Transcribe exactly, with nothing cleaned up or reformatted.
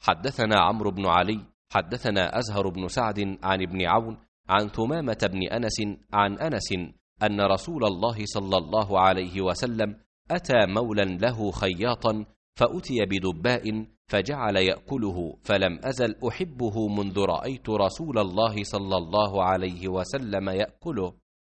حدثنا عمرو بن علي حدثنا أزهر بن سعد عن ابن عون عن ثمامة بن أنس عن أنس أن رسول الله صلى الله عليه وسلم أتى مولا له خياطا فأتي بدباء فجعل يأكله، فلم أزل أحبه منذ رأيت رسول الله صلى الله عليه وسلم يأكله.